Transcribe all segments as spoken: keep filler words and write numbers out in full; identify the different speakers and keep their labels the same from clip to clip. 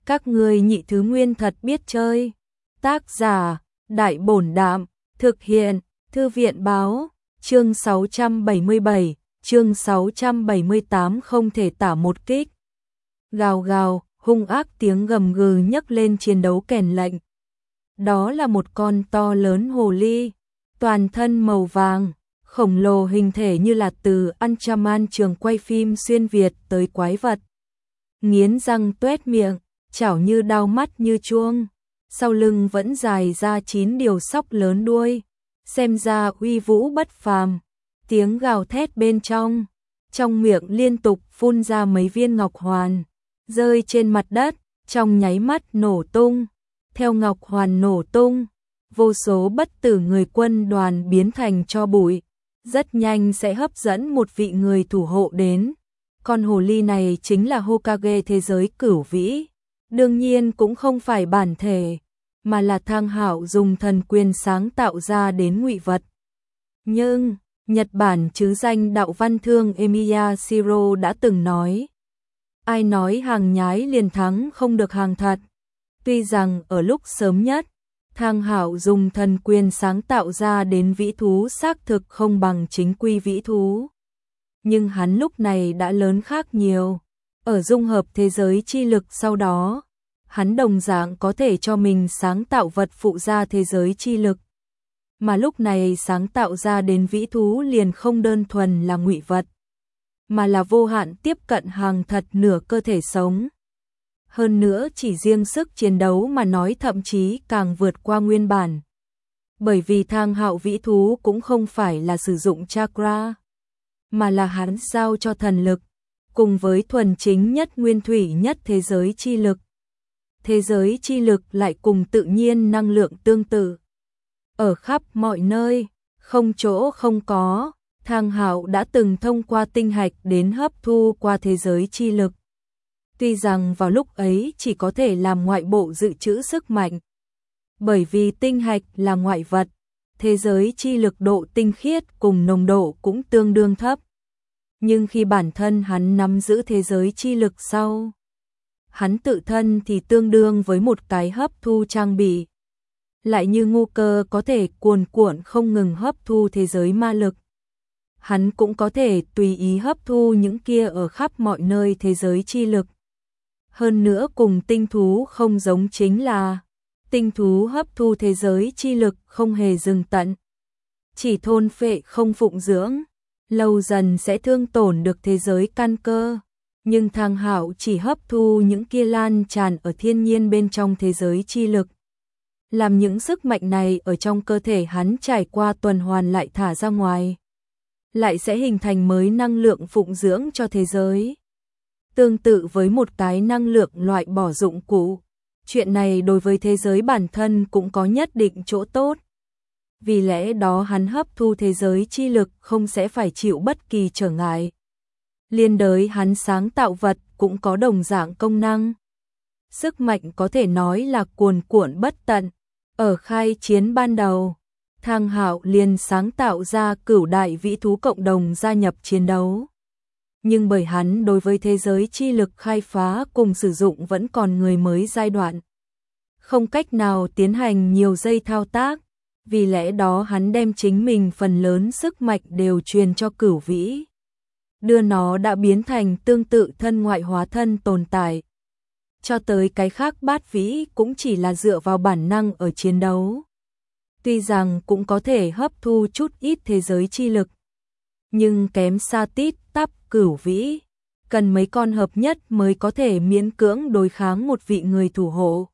Speaker 1: Các ngươi nhị thứ nguyên thật biết chơi. Tác giả, Đại Bổn Đạm, thực hiện, Thư viện Báo, chương sáu trăm bảy mươi bảy, chương sáu trăm bảy mươi tám không thể tả một kích. Gào gào, hung ác tiếng gầm gừ nhấc lên chiến đấu kèn lệnh. Đó là một con to lớn hồ ly, toàn thân màu vàng, khổng lồ hình thể như là từ Anchorman trường quay phim xuyên Việt tới quái vật. Nghiến răng tuét miệng, chảo như đao, mắt như chuông, sau lưng vẫn dài ra chín điều sóc lớn đuôi, xem ra uy vũ bất phàm. Tiếng gào thét bên trong, trong miệng liên tục phun ra mấy viên ngọc hoàn, rơi trên mặt đất, trong nháy mắt nổ tung. Theo ngọc hoàn nổ tung, vô số bất tử người quân đoàn biến thành tro bụi, rất nhanh sẽ hấp dẫn một vị người thủ hộ đến. Con hồ ly này chính là Hokage thế giới cửu vĩ, đương nhiên cũng không phải bản thể, mà là Thang Hạo dùng thần quyền sáng tạo ra đến ngụy vật. Nhưng, Nhật Bản chứ danh đạo văn thương Emiya Shiro đã từng nói, ai nói hàng nhái liền thắng không được hàng thật. Tuy rằng ở lúc sớm nhất, Thang Hạo dùng thần quyền sáng tạo ra đến vĩ thú xác thực không bằng chính quy vĩ thú. Nhưng hắn lúc này đã lớn khác nhiều. Ở dung hợp thế giới chi lực sau đó, hắn đồng dạng có thể cho mình sáng tạo vật phụ ra thế giới chi lực. Mà lúc này sáng tạo ra đến vĩ thú liền không đơn thuần là ngụy vật, mà là vô hạn tiếp cận hàng thật nửa cơ thể sống. Hơn nữa chỉ riêng sức chiến đấu mà nói thậm chí càng vượt qua nguyên bản. Bởi vì Thang Hạo vĩ thú cũng không phải là sử dụng chakra, mà là hắn giao cho thần lực, cùng với thuần chính nhất nguyên thủy nhất thế giới chi lực. Thế giới chi lực lại cùng tự nhiên năng lượng tương tự. Ở khắp mọi nơi, không chỗ không có, Thang Hạo đã từng thông qua tinh hạch đến hấp thu qua thế giới chi lực. Tuy rằng vào lúc ấy chỉ có thể làm ngoại bộ dự trữ sức mạnh. Bởi vì tinh hạch là ngoại vật, thế giới chi lực độ tinh khiết cùng nồng độ cũng tương đương thấp. Nhưng khi bản thân hắn nắm giữ thế giới chi lực sau, hắn tự thân thì tương đương với một cái hấp thu trang bị. Lại như ngu cơ có thể cuồn cuộn không ngừng hấp thu thế giới ma lực, hắn cũng có thể tùy ý hấp thu những kia ở khắp mọi nơi thế giới chi lực. Hơn nữa cùng tinh thú không giống chính là, tinh thú hấp thu thế giới chi lực không hề dừng tận, chỉ thôn phệ không phụng dưỡng, lâu dần sẽ thương tổn được thế giới căn cơ. Nhưng Thang Hạo chỉ hấp thu những kia lan tràn ở thiên nhiên bên trong thế giới chi lực, làm những sức mạnh này ở trong cơ thể hắn trải qua tuần hoàn lại thả ra ngoài, lại sẽ hình thành mới năng lượng phụng dưỡng cho thế giới. Tương tự với một cái năng lượng loại bỏ dụng cụ, chuyện này đối với thế giới bản thân cũng có nhất định chỗ tốt. Vì lẽ đó hắn hấp thu thế giới chi lực không sẽ phải chịu bất kỳ trở ngại. Liên đới hắn sáng tạo vật cũng có đồng dạng công năng. Sức mạnh có thể nói là cuồn cuộn bất tận. Ở khai chiến ban đầu, Thang Hạo liền sáng tạo ra cửu đại vĩ thú cộng đồng gia nhập chiến đấu. Nhưng bởi hắn đối với thế giới chi lực khai phá cùng sử dụng vẫn còn người mới giai đoạn, không cách nào tiến hành nhiều giây thao tác, vì lẽ đó hắn đem chính mình phần lớn sức mạnh đều truyền cho cửu vĩ, đưa nó đã biến thành tương tự thân ngoại hóa thân tồn tại. Cho tới cái khác bát vĩ cũng chỉ là dựa vào bản năng ở chiến đấu. Tuy rằng cũng có thể hấp thu chút ít thế giới chi lực, nhưng kém xa tít tắp cửu vĩ, cần mấy con hợp nhất mới có thể miễn cưỡng đối kháng một vị người thủ hộ.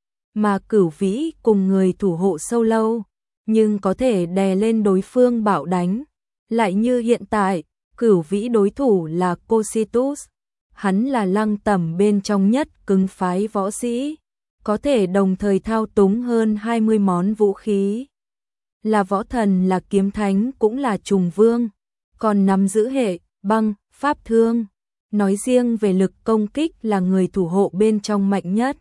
Speaker 1: Mà cửu vĩ cùng người thủ hộ sâu lâu, nhưng có thể đè lên đối phương bạo đánh. Lại như hiện tại, cửu vĩ đối thủ là Cositus, hắn là lăng tẩm bên trong nhất cứng phái võ sĩ, có thể đồng thời thao túng hơn hai mươi món vũ khí. Là võ thần, là kiếm thánh, cũng là trùng vương, còn nắm giữ hệ băng, pháp thương. Nói riêng về lực công kích là người thủ hộ bên trong mạnh nhất.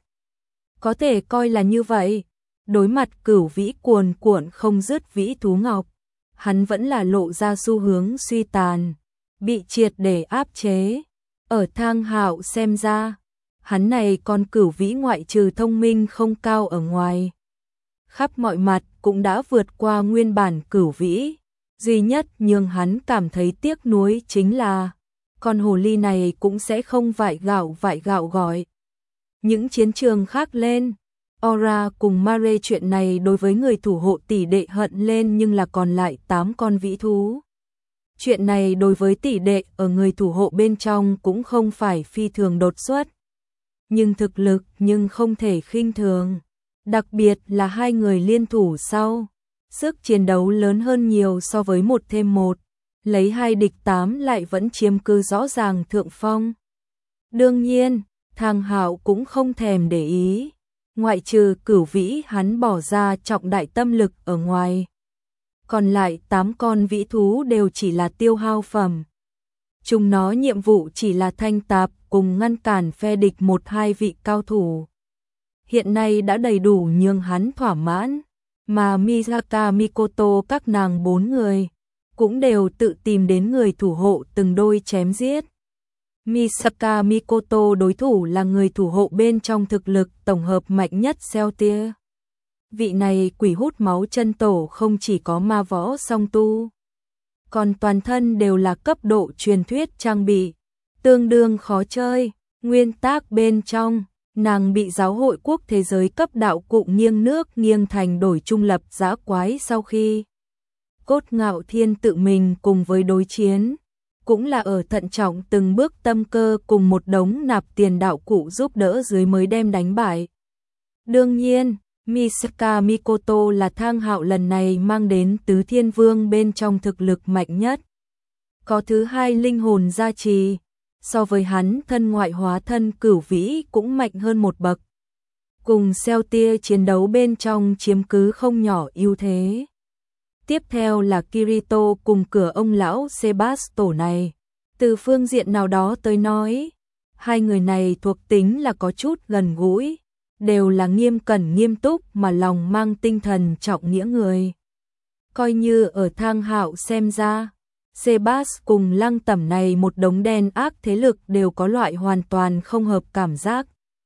Speaker 1: Có thể coi là như vậy, đối mặt cửu vĩ cuồn cuộn không dứt vĩ thú ngọc, hắn vẫn là lộ ra xu hướng suy tàn, bị triệt để áp chế. Ở Thang Hạo xem ra, Hắn này con cửu vĩ ngoại trừ thông minh không cao ở ngoài, khắp mọi mặt cũng đã vượt qua nguyên bản cửu vĩ. Duy nhất nhưng hắn cảm thấy tiếc nuối chính là con hồ ly này cũng sẽ không vại gạo vại gạo gọi. Những chiến trường khác lên, Aura cùng Mare chuyện này đối với người thủ hộ tỷ đệ hận lên, nhưng là còn lại tám con vĩ thú. Chuyện này đối với tỷ đệ ở người thủ hộ bên trong cũng không phải phi thường đột xuất, nhưng thực lực nhưng không thể khinh thường. Đặc biệt là hai người liên thủ sau, sức chiến đấu lớn hơn nhiều so với một thêm một, lấy hai địch tám lại vẫn chiếm cứ rõ ràng thượng phong. Đương nhiên, Thang Hạo cũng không thèm để ý, ngoại trừ cửu vĩ hắn bỏ ra trọng đại tâm lực ở ngoài. Còn lại tám con vĩ thú đều chỉ là tiêu hao phẩm. Chúng nó nhiệm vụ chỉ là thanh tạp cùng ngăn cản phe địch một hai vị cao thủ. Hiện nay đã đầy đủ nhường hắn thỏa mãn, mà Misaka Mikoto các nàng bốn người cũng đều tự tìm đến người thủ hộ từng đôi chém giết. Misaka Mikoto đối thủ là người thủ hộ bên trong thực lực tổng hợp mạnh nhất Celtia. Vị này quỷ hút máu chân tổ không chỉ có ma võ song tu, còn toàn thân đều là cấp độ truyền thuyết trang bị, tương đương khó chơi. Nguyên tác bên trong, nàng bị giáo hội quốc thế giới cấp đạo cụ nghiêng nước nghiêng thành đổi trung lập dã quái sau khi Cốt Ngạo Thiên tự mình cùng với đối chiến, cũng là ở thận trọng từng bước tâm cơ cùng một đống nạp tiền đạo cụ giúp đỡ dưới mới đem đánh bại. Đương nhiên, Misaka Mikoto là Thang Hạo lần này mang đến Tứ Thiên Vương bên trong thực lực mạnh nhất. Có thứ hai linh hồn gia trì, so với hắn thân ngoại hóa thân cửu vĩ cũng mạnh hơn một bậc. Cùng Celtia chiến đấu bên trong chiếm cứ không nhỏ ưu thế. Tiếp theo là Kirito cùng cửa ông lão Sebasto này. Từ phương diện nào đó tới nói, hai người này thuộc tính là có chút gần gũi, đều là nghiêm cẩn nghiêm túc mà lòng mang tinh thần trọng nghĩa người. Coi như ở Thang Hạo xem ra, Sebas cùng Lăng Tẩm này một đống đen ác thế lực đều có loại hoàn toàn không hợp cảm giác.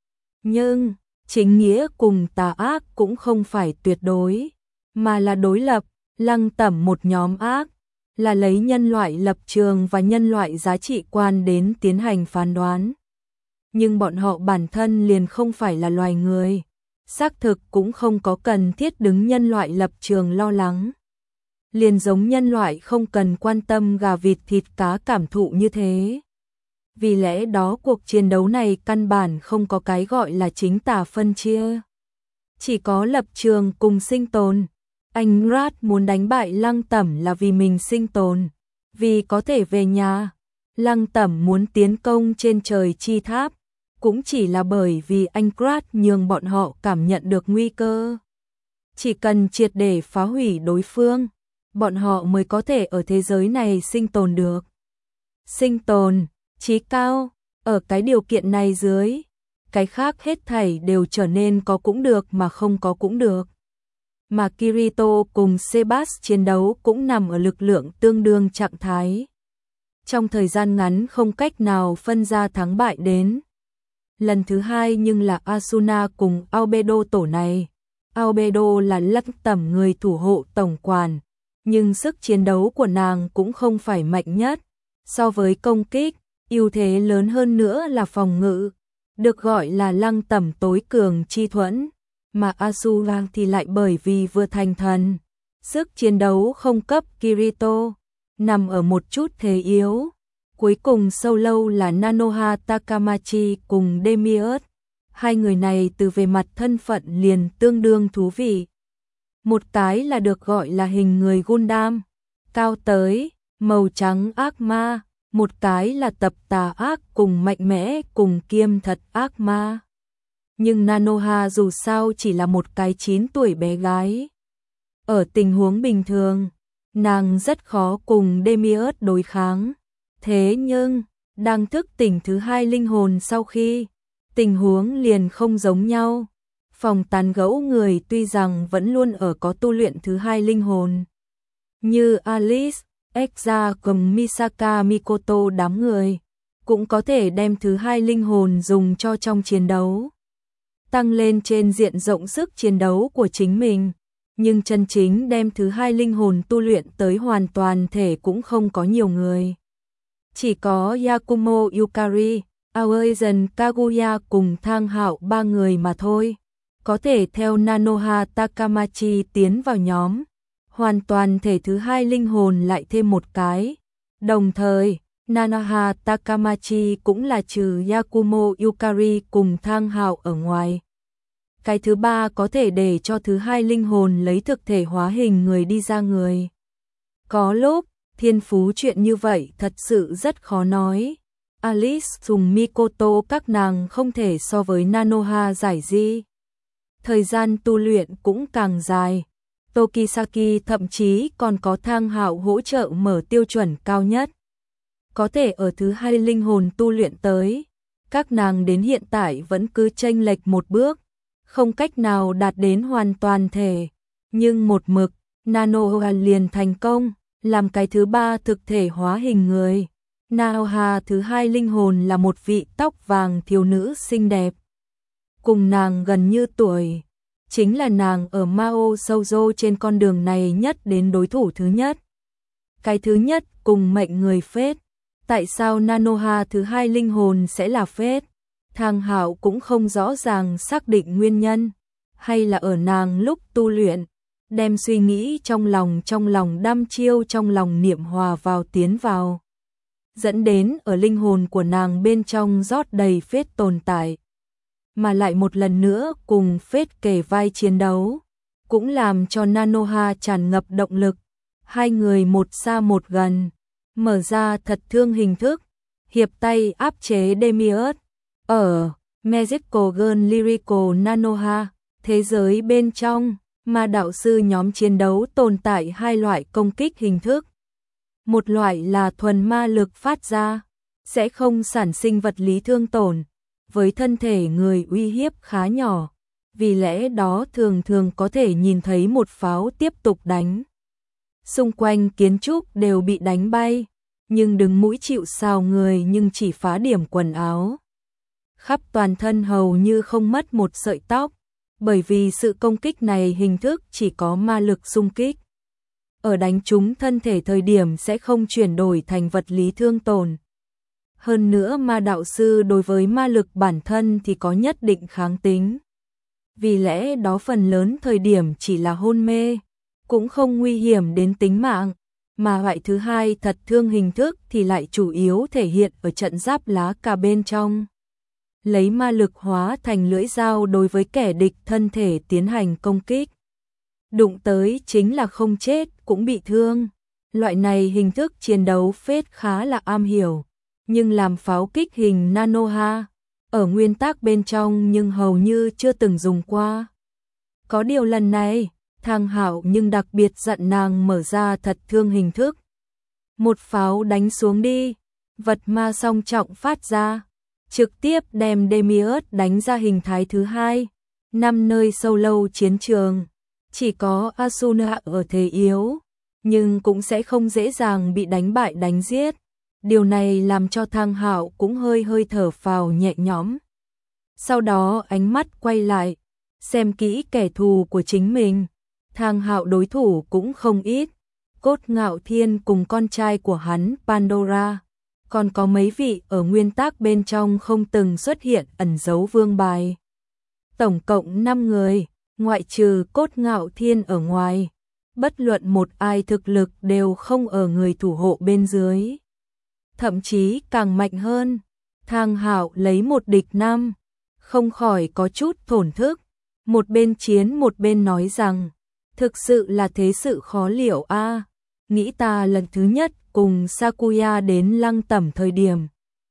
Speaker 1: Nhưng, chính nghĩa cùng tà ác cũng không phải tuyệt đối, mà là đối lập. Lăng Tẩm một nhóm ác, là lấy nhân loại lập trường và nhân loại giá trị quan đến tiến hành phán đoán. Nhưng bọn họ bản thân liền không phải là loài người, xác thực cũng không có cần thiết đứng nhân loại lập trường lo lắng. Liền giống nhân loại không cần quan tâm gà vịt thịt cá cảm thụ như thế. Vì lẽ đó cuộc chiến đấu này căn bản không có cái gọi là chính tà phân chia. Chỉ có lập trường cùng sinh tồn. Anh Rat muốn đánh bại Lăng Tẩm là vì mình sinh tồn, vì có thể về nhà. Lăng Tẩm muốn tiến công trên trời chi tháp, cũng chỉ là bởi vì anh Rat nhường bọn họ cảm nhận được nguy cơ. Chỉ cần triệt để phá hủy đối phương, bọn họ mới có thể ở thế giới này sinh tồn được. Sinh tồn, chí cao, ở cái điều kiện này dưới, cái khác hết thảy đều trở nên có cũng được mà không có cũng được. Mà Kirito cùng Sebas chiến đấu cũng nằm ở lực lượng tương đương trạng thái. Trong thời gian ngắn không cách nào phân ra thắng bại đến. Lần thứ hai nhưng là Asuna cùng Albedo tổ này. Albedo là Lăng Tẩm người thủ hộ tổng quản, nhưng sức chiến đấu của nàng cũng không phải mạnh nhất. So với công kích, ưu thế lớn hơn nữa là phòng ngự, được gọi là Lăng Tẩm tối cường chi thuẫn. Mà Asuna thì lại bởi vì vừa thành thần, sức chiến đấu không cấp Kirito, nằm ở một chút thế yếu. Cuối cùng sâu lâu là Nanoha Takamachi cùng Demiurge. Hai người này từ về mặt thân phận liền tương đương thú vị. Một cái là được gọi là hình người Gundam, cao tới, màu trắng ác ma, một cái là tập tà ác cùng mạnh mẽ cùng kiêm thật ác ma. Nhưng Nanoha dù sao chỉ là một cái chín tuổi bé gái. Ở tình huống bình thường, nàng rất khó cùng Demiurge đối kháng. Thế nhưng, đang thức tỉnh thứ hai linh hồn sau khi, tình huống liền không giống nhau. Phòng tán gẫu người tuy rằng vẫn luôn ở có tu luyện thứ hai linh hồn. Như Alice, Exa cùng Misaka Mikoto đám người. cũng có thể đem thứ hai linh hồn dùng cho trong chiến đấu, tăng lên trên diện rộng sức chiến đấu của chính mình, nhưng chân chính đem thứ hai linh hồn tu luyện tới hoàn toàn thể cũng không có nhiều người. Chỉ có Yakumo Yukari, Aoizan Kaguya cùng Thang Hạo ba người mà thôi, có thể theo Nanoha Takamachi tiến vào nhóm, hoàn toàn thể thứ hai linh hồn lại thêm một cái. Đồng thời, Nanoha Takamachi cũng là trừ Yakumo Yukari cùng Thang Hạo ở ngoài. Cái thứ ba có thể để cho thứ hai linh hồn lấy thực thể hóa hình người đi ra người. Có lúc, thiên phú chuyện như vậy thật sự rất khó nói. Alice cùng Mikoto các nàng không thể so với Nanoha giải di. Thời gian tu luyện cũng càng dài. Tokisaki thậm chí còn có Thang Hạo hỗ trợ mở tiêu chuẩn cao nhất. Có thể ở thứ hai linh hồn tu luyện tới, các nàng đến hiện tại vẫn cứ chênh lệch một bước, không cách nào đạt đến hoàn toàn thể. Nhưng một mực, Nanoha liền thành công, làm cái thứ ba thực thể hóa hình người. Nanoha thứ hai linh hồn là một vị tóc vàng thiếu nữ xinh đẹp. Cùng nàng gần như tuổi, chính là nàng ở Mao Shoujo trên con đường này nhất đến đối thủ thứ nhất. Cái thứ nhất cùng mệnh người phết. Tại sao Nanoha thứ hai linh hồn sẽ là phết? Thang Hạo cũng không rõ ràng xác định nguyên nhân, hay là ở nàng lúc tu luyện, đem suy nghĩ trong lòng trong lòng đăm chiêu trong lòng niệm hòa vào tiến vào, dẫn đến ở linh hồn của nàng bên trong rót đầy phết tồn tại, mà lại một lần nữa cùng phết kề vai chiến đấu, cũng làm cho Nanoha tràn ngập động lực, hai người một xa một gần, mở ra thật thương hình thức, hiệp tay áp chế Demiurge. Ở Magical Girl Lyrical Nanoha, thế giới bên trong, mà đạo sư nhóm chiến đấu tồn tại hai loại công kích hình thức. Một loại là thuần ma lực phát ra, sẽ không sản sinh vật lý thương tổn, với thân thể người uy hiếp khá nhỏ, vì lẽ đó thường thường có thể nhìn thấy một pháo tiếp tục đánh. Xung quanh kiến trúc đều bị đánh bay, nhưng đứng mũi chịu sào người nhưng chỉ phá điểm quần áo. Khắp toàn thân hầu như không mất một sợi tóc, bởi vì sự công kích này hình thức chỉ có ma lực xung kích. Ở đánh trúng thân thể thời điểm sẽ không chuyển đổi thành vật lý thương tổn. Hơn nữa ma đạo sư đối với ma lực bản thân thì có nhất định kháng tính. Vì lẽ đó phần lớn thời điểm chỉ là hôn mê, cũng không nguy hiểm đến tính mạng, mà loại thứ hai thật thương hình thức thì lại chủ yếu thể hiện ở trận giáp lá cà bên trong. Lấy ma lực hóa thành lưỡi dao đối với kẻ địch thân thể tiến hành công kích. Đụng tới chính là không chết cũng bị thương. Loại này hình thức chiến đấu phết khá là am hiểu, nhưng làm pháo kích hình Nanoha, ở nguyên tắc bên trong nhưng hầu như chưa từng dùng qua. Có điều lần này, Thang Hạo nhưng đặc biệt dặn nàng mở ra thật thương hình thức. Một pháo đánh xuống đi, vật ma song trọng phát ra, trực tiếp đem Demiurge đánh ra hình thái thứ hai. Năm nơi sâu lâu chiến trường, chỉ có Asuna ở thế yếu, nhưng cũng sẽ không dễ dàng bị đánh bại đánh giết. Điều này làm cho Thang Hạo cũng hơi hơi thở phào nhẹ nhõm. Sau đó ánh mắt quay lại, xem kỹ kẻ thù của chính mình. Thang Hạo đối thủ cũng không ít, Cốt Ngạo Thiên cùng con trai của hắn Pandora, còn có mấy vị ở nguyên tắc bên trong không từng xuất hiện ẩn dấu vương bài. Tổng cộng năm người, ngoại trừ Cốt Ngạo Thiên ở ngoài, bất luận một ai thực lực đều không ở người thủ hộ bên dưới. Thậm chí càng mạnh hơn, Thang Hạo lấy một địch năm, không khỏi có chút thổn thức, một bên chiến một bên nói rằng, thực sự là thế sự khó liệu a. À. Nghĩ ta lần thứ nhất cùng Sakuya đến Lăng Tẩm thời điểm,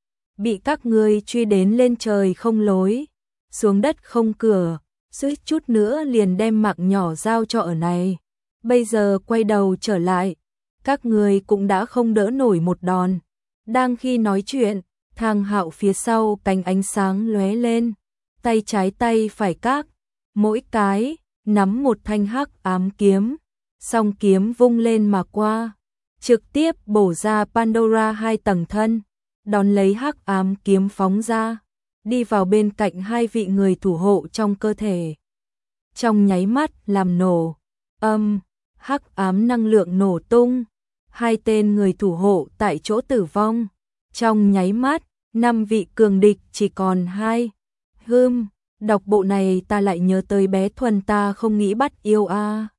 Speaker 1: bị các ngươi truy đến lên trời không lối, xuống đất không cửa, suýt chút nữa liền đem mạng nhỏ giao cho ở này. Bây giờ quay đầu trở lại, các ngươi cũng đã không đỡ nổi một đòn. Đang khi nói chuyện, Thang Hạo phía sau cánh ánh sáng lóe lên, tay trái tay phải các, mỗi cái nắm một thanh hắc ám kiếm, song kiếm vung lên mà qua, trực tiếp bổ ra Pandora hai tầng thân, đón lấy hắc ám kiếm phóng ra, đi vào bên cạnh hai vị người thủ hộ trong cơ thể. Trong nháy mắt làm nổ, âm, hắc ám năng lượng nổ tung, hai tên người thủ hộ tại chỗ tử vong. Trong nháy mắt, năm vị cường địch chỉ còn hai. Hừm, đọc bộ này ta lại nhớ tới bé Thuần ta không nghĩ bắt yêu a. À.